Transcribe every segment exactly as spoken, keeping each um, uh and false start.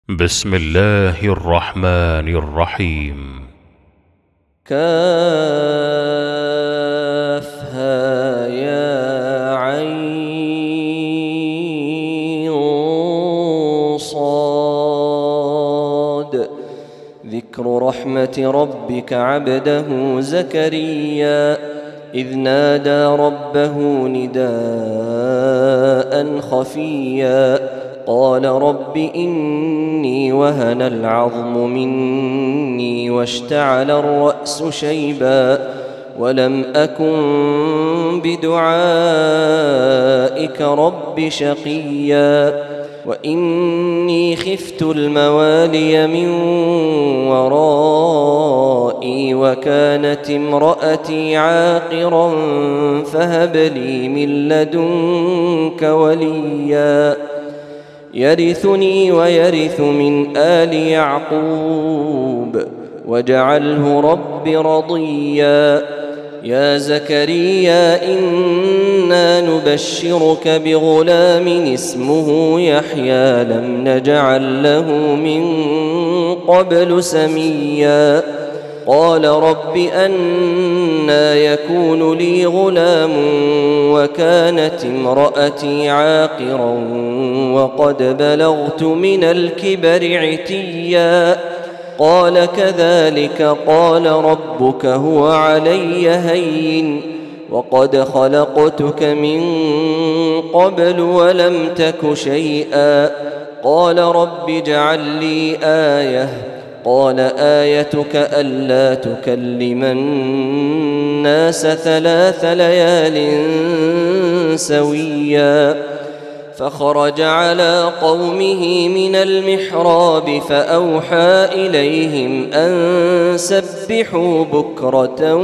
بسم الله الرحمن الرحيم. كافها يا عين صاد. ذكر رحمة ربك عبده زكريا إذ نادى ربه نداء خفيا قال رب إني وهن العظم مني واشتعل الرأس شيبا ولم أكن بدعائك رب شقيا وإني خفت الموالي من ورائي وكانت امرأتي عاقرا فهب لي من لدنك وليا يرثني ويرث من آل يعقوب واجعله رب رضيا. يا زكريا إنا نبشرك بغلام اسمه يحيى لم نجعل له من قبل سميا قال رب أنى يكون لي غلام وكانت امرأتي عاقرا وقد بلغت من الكبر عتيا قال كذلك قال ربك هو علي هين وقد خلقتك من قبل ولم تك شيئا قال رب اجعل لي آية قال آيتك ألا تكلم الناس ثلاث ليال سويا فخرج على قومه من المحراب فأوحى إليهم أن سبحوا بكرة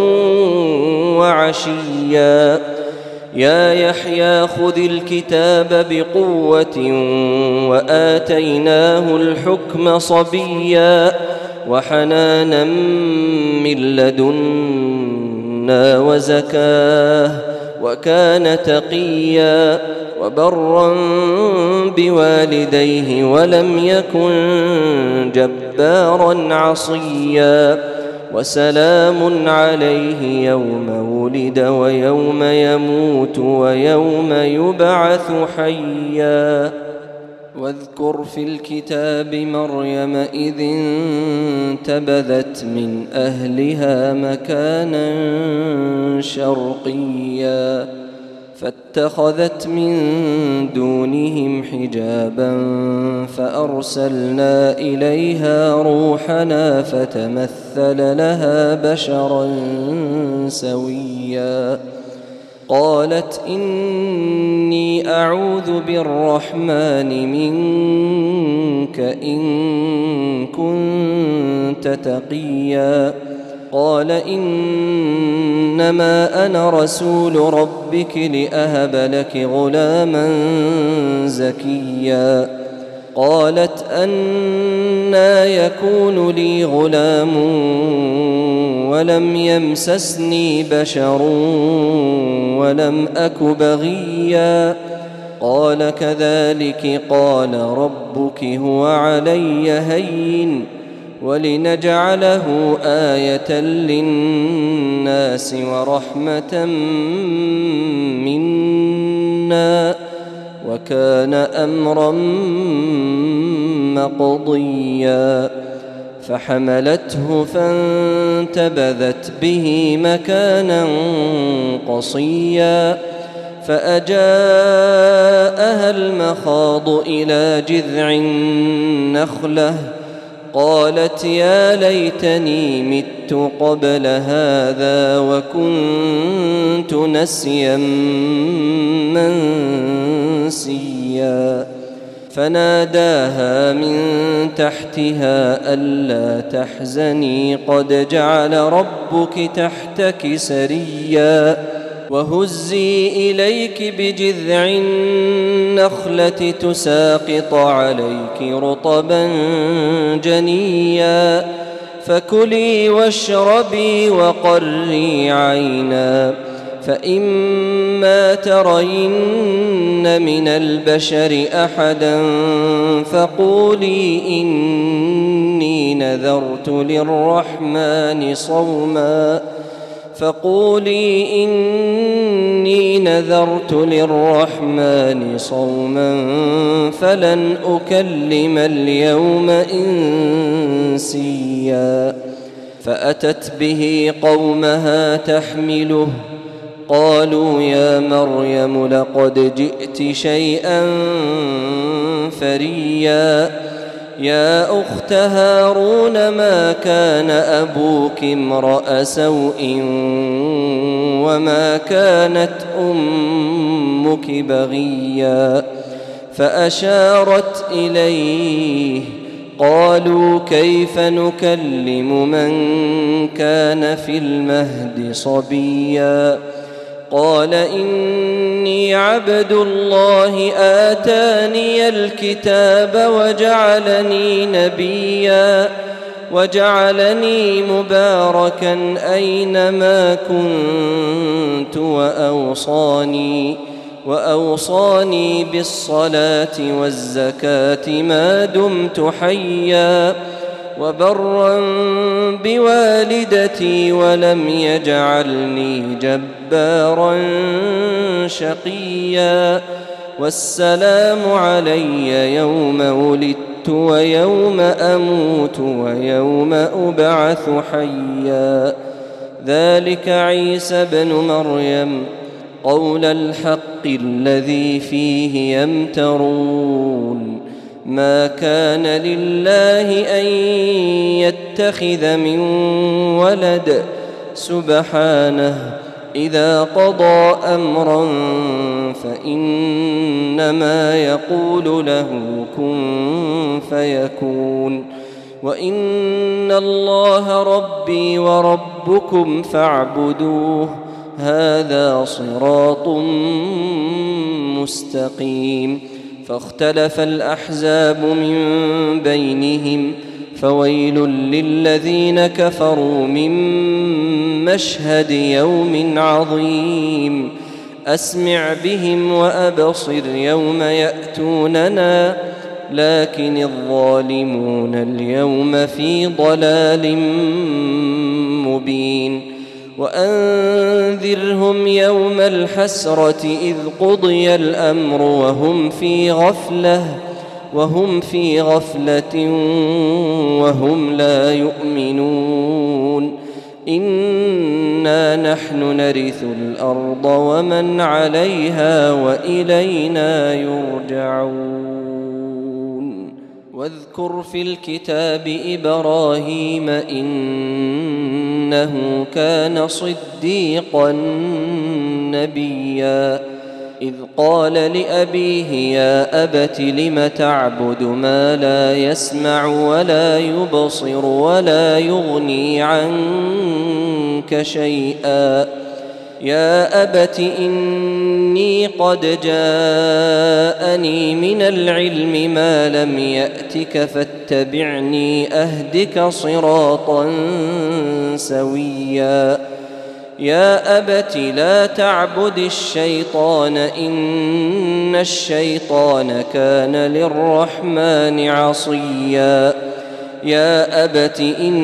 وعشيا يا يحيى خذ الكتاب بقوة وآتيناه الحكم صبيا وحنانا من لدنا وزكاه وكان تقيا وبرا بوالديه ولم يكن جبارا عصيا وسلام عليه يوم ولد ويوم يموت ويوم يبعث حيا. واذكر في الكتاب مريم إذ انتبذت من أهلها مكانا شرقيا فاتخذت من دونهم حجابا فأرسلنا إليها روحنا فتمثل لها بشرا سويا قالت إني أعوذ بالرحمن منك إن كنت تقيا قال إنما أنا رسول ربك لأهب لك غلاما زكيا قالت أنى يكون لي غلام ولم يمسسني بشر ولم أك بغيا قال كذلك قال ربك هو علي هين ولنجعله آية للناس ورحمة منا وكان أمرا مقضيا فحملته فانتبذت به مكانا قصيا فأجاءها المخاض إلى جذع النخلة قالت يا ليتني مت قبل هذا وكنت نسيا منسيا فناداها من تحتها ألا تحزني قد جعل ربك تحتك سريا وهزي إليك بجذع النخلة تساقط عليك رطبا جنيا فكلي واشربي وقري عينا فإما ترين من البشر أحدا فقولي إني نذرت للرحمن صوما فقولي إني نذرت للرحمن صوما فلن أكلم اليوم إنسيا. فأتت به قومها تحمله قالوا يا مريم لقد جئت شيئا فريا يا أخت هارون ما كان أبوك امرأ سوء وما كانت أمك بغيا. فأشارت إليه قالوا كيف نكلم من كان في المهد صبيا قال إني عبد الله آتاني الكتاب وجعلني نبيا وجعلني مباركا أينما كنت وأوصاني وأوصاني بالصلاة والزكاة ما دمت حيا وبرا بوالدتي ولم يجعلني جبارا شقيا. والسلام علي يوم ولدت ويوم أموت ويوم أبعث حيا. ذلك عيسى بن مريم قول الحق الذي فيه يمترون. ما كان لله أن يتخذ من ولد سبحانه إذا قضى أمرا فإنما يقول له كن فيكون. وإن الله ربي وربكم فاعبدوه هذا صراط مستقيم. فاختلف الأحزاب من بينهم فويل للذين كفروا من مشهد يوم عظيم. أسمع بهم وأبصر يوم يأتوننا لكن الظالمون اليوم في ضلال مبين. وأنذرهم يوم الحسرة إذ قضي الأمر وهم في غفلة وهم في غفلة وهم لا يؤمنون. إنا نحن نرث الأرض ومن عليها وإلينا يرجعون. واذكر في الكتاب إبراهيم إنه كان صديقا نبيا إذ قال لأبيه يا أبت لم تعبد ما لا يسمع ولا يبصر ولا يغني عنك شيئا يا أبت إني قد جاءني من العلم ما لم يأتك فاتبعني أهدك صراطا سويا يا أبت لا تعبد الشيطان إن الشيطان كان للرحمن عصيا يا أبت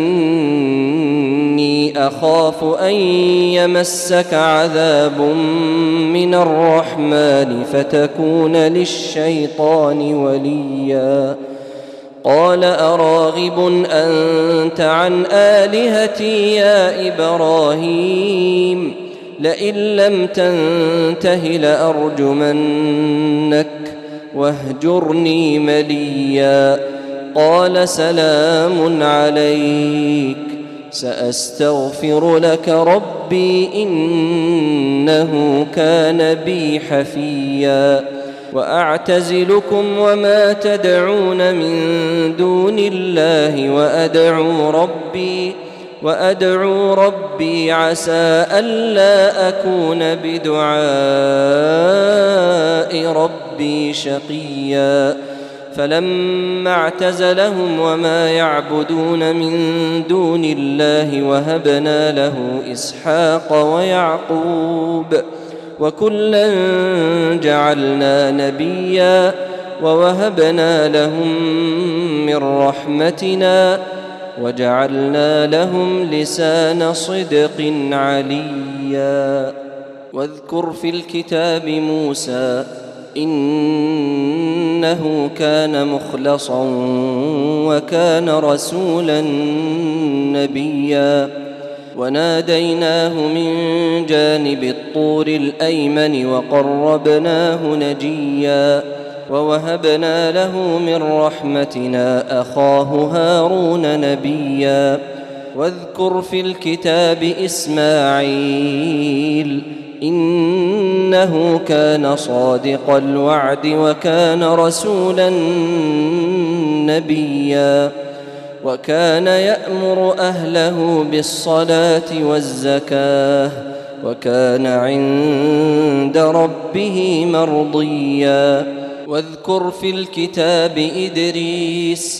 إني أخاف أن يمسك عذاب من الرحمن فتكون للشيطان وليا قال أراغب أنت عن آلهتي يا إبراهيم لئن لم تنته لأرجمنك واهجرني مليا قال سلام عليك سأستغفر لك ربي إنه كان بي حفيا وأعتزلكم وما تدعون من دون الله وأدعو ربي وأدعو ربي عسى ألا أكون بدعاء ربي شقيا فلما اعتزلهم وما يعبدون من دون الله وهبنا له إسحاق ويعقوب وكلا جعلنا نبيا ووهبنا لهم من رحمتنا وجعلنا لهم لسان صدق عليا. واذكر في الكتاب موسى إنه كان مخلصا وكان رسولا نبيا وناديناه من جانب الطور الأيمن وقربناه نجيا ووهبنا له من رحمتنا أخاه هارون نبيا. واذكر في الكتاب إسماعيل إنه كان صادق الوعد وكان رسولا نبيا وكان يأمر أهله بالصلاة والزكاة وكان عند ربه مرضيا. واذكر في الكتاب إدريس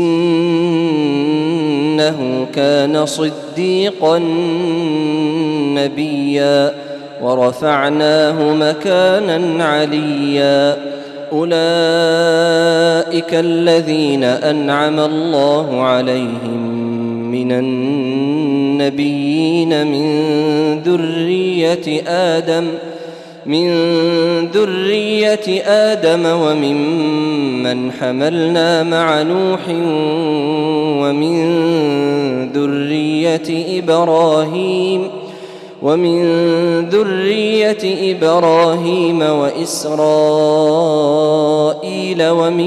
إنه كان صديقا نبيا ورفعناه مكانا عليا. أولئك الذين أنعم الله عليهم من النبيين من ذرية آدم من ذرية آدم وممن حملنا مع نوح ومن ذرية إبراهيم ومن ذرية إبراهيم وإسرائيل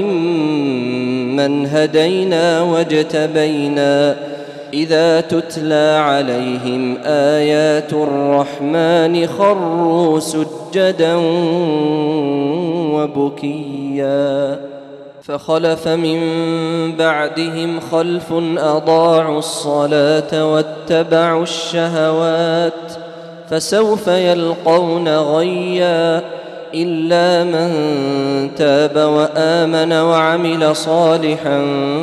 وممن هدينا واجتبينا إذا تتلى عليهم آيات الرحمن خروا سجدا وبكيا. فخلف من بعدهم خلف أضاعوا الصلاة واتبعوا الشهوات فسوف يلقون غيا إلا من تاب وآمن وعمل صالحا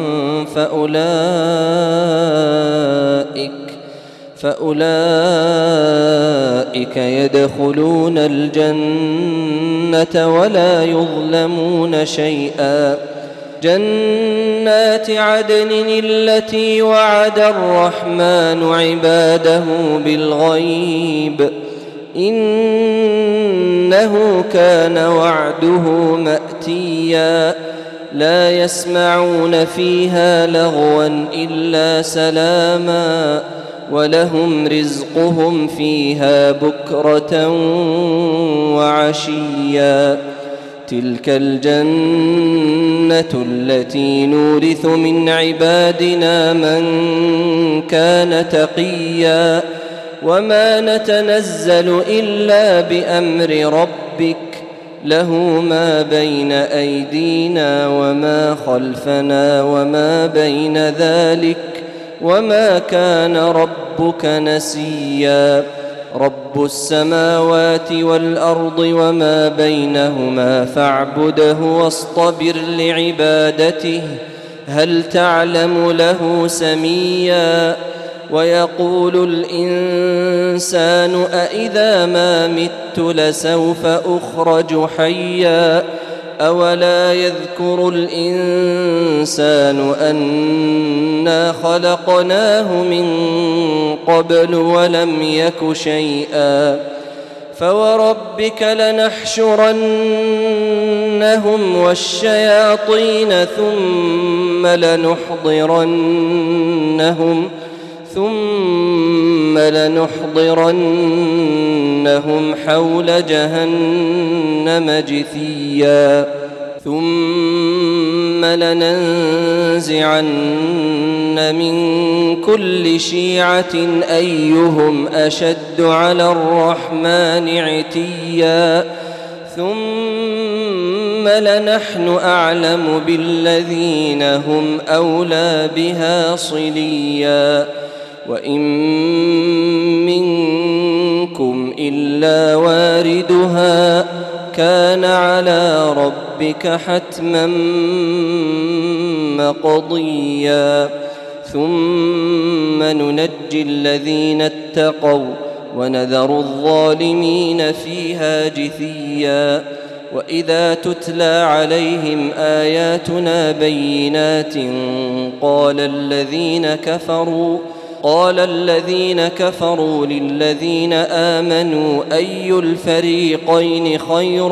فأولئك فأولئك يدخلون الجنة ولا يظلمون شيئا. جنات عدن التي وعد الرحمن عباده بالغيب إنه كان وعده مأتيا. لا يسمعون فيها لغوا إلا سلاما ولهم رزقهم فيها بكرة وعشيا. تلك الجنة التي نورث من عبادنا من كان تقيا وما نتنزل إلا بأمر ربك له ما بين أيدينا وما خلفنا وما بين ذلك وما كان ربك نسيا. رب السماوات والأرض وما بينهما فاعبده واصطبر لعبادته هل تعلم له سميا. ويقول الإنسان أإذا ما مت لسوف أخرج حيا أولا يذكر الإنسان أنا خلقناه من قبل ولم يك شيئا. فوربك لنحشرنهم والشياطين ثم لنحضرنهم ثم لنحضرنهم حول جهنم جثيا. ثم لننزعن من كل شيعة أيهم أشد على الرحمن عتيا. ثم لنحن أعلم بالذين هم أولى بها صليا. وإن منكم إلا واردها كان على ربك ربك حتما مقضيا ثم ننجي الذين اتقوا ونذر الظالمين فيها جثيا وإذا تتلى عليهم آياتنا بينات قال الذين كفروا قال الذين كفروا للذين آمنوا أي الفريقين خير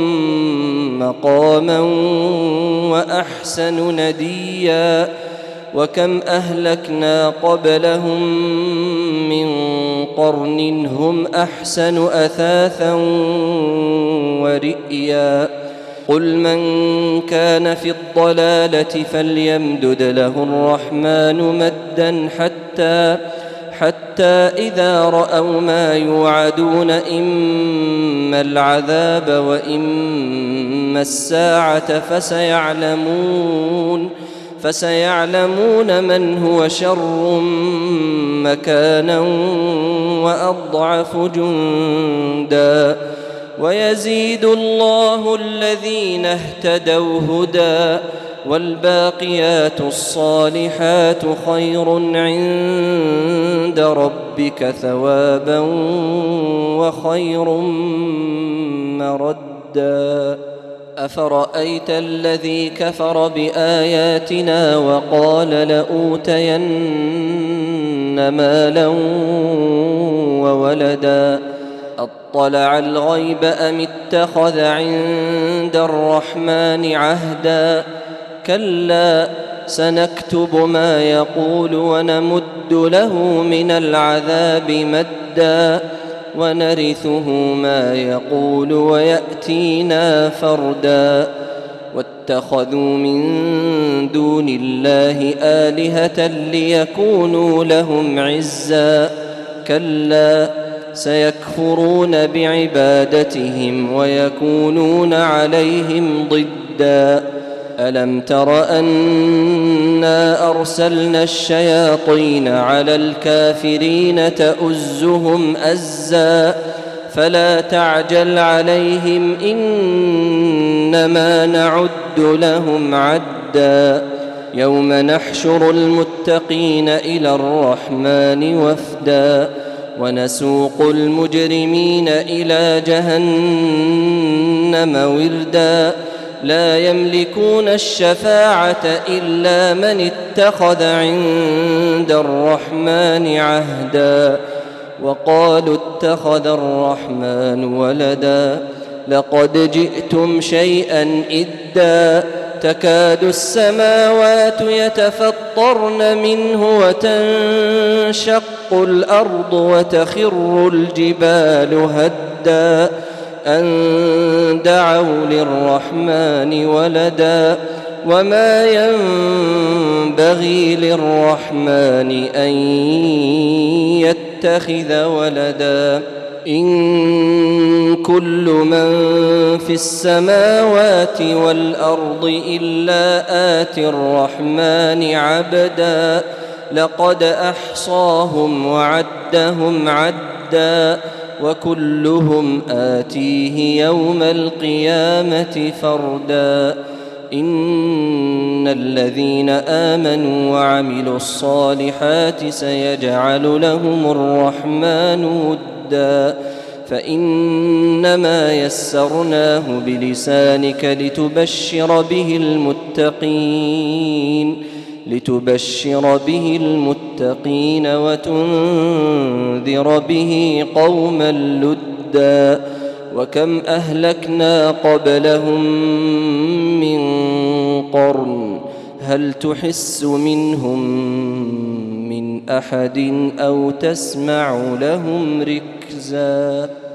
مقاما وأحسن نديا وكم أهلكنا قبلهم من قرن هم أحسن أثاثا ورئيا قل من كان في الضلالة فليمدد له الرحمن مدا حتى حتى إذا رأوا ما يوعدون إما العذاب وإما الساعة فسيعلمون فسيعلمون من هو شر مكانا وأضعف جندا ويزيد الله الذين اهتدوا هدى والباقيات الصالحات خير عند ربك ثوابا وخير مردا أفرأيت الذي كفر بآياتنا وقال لأوتين مالا وولدا أطلع الغيب أم اتخذ عند الرحمن عهدا كلا سنكتب ما يقول ونمد له من العذاب مدا ونرثه ما يقول ويأتينا فردا واتخذوا من دون الله آلهة ليكونوا لهم عزا كلا سيكفرون بعبادتهم ويكونون عليهم ضدا ألم تر أنا أرسلنا الشياطين على الكافرين تؤزهم أزا فلا تعجل عليهم إنما نعد لهم عدا يوم نحشر المتقين إلى الرحمن وفدا ونسوق المجرمين إلى جهنم وردا لا يملكون الشفاعة إلا من اتخذ عند الرحمن عهدا وقالوا اتخذ الرحمن ولدا لقد جئتم شيئا إدا تكاد السماوات يتفطرن منه وتنشق الأرض وتخر الجبال هدا أن دعوا للرحمن ولدا وما ينبغي للرحمن أن يتخذ ولدا إن كل من في السماوات والأرض إلا آتي الرحمن عبدا لقد أحصاهم وعدهم عدا وكلهم آتيه يوم القيامة فردا إن الذين آمنوا وعملوا الصالحات سيجعل لهم الرحمن ودا فإنما يسرناه بلسانك لتبشر به المتقين لتبشر به المتقين وتنذر به قوما لدا وكم أهلكنا قبلهم من قرن هل تحس منهم من أحد أو تسمع لهم ركزا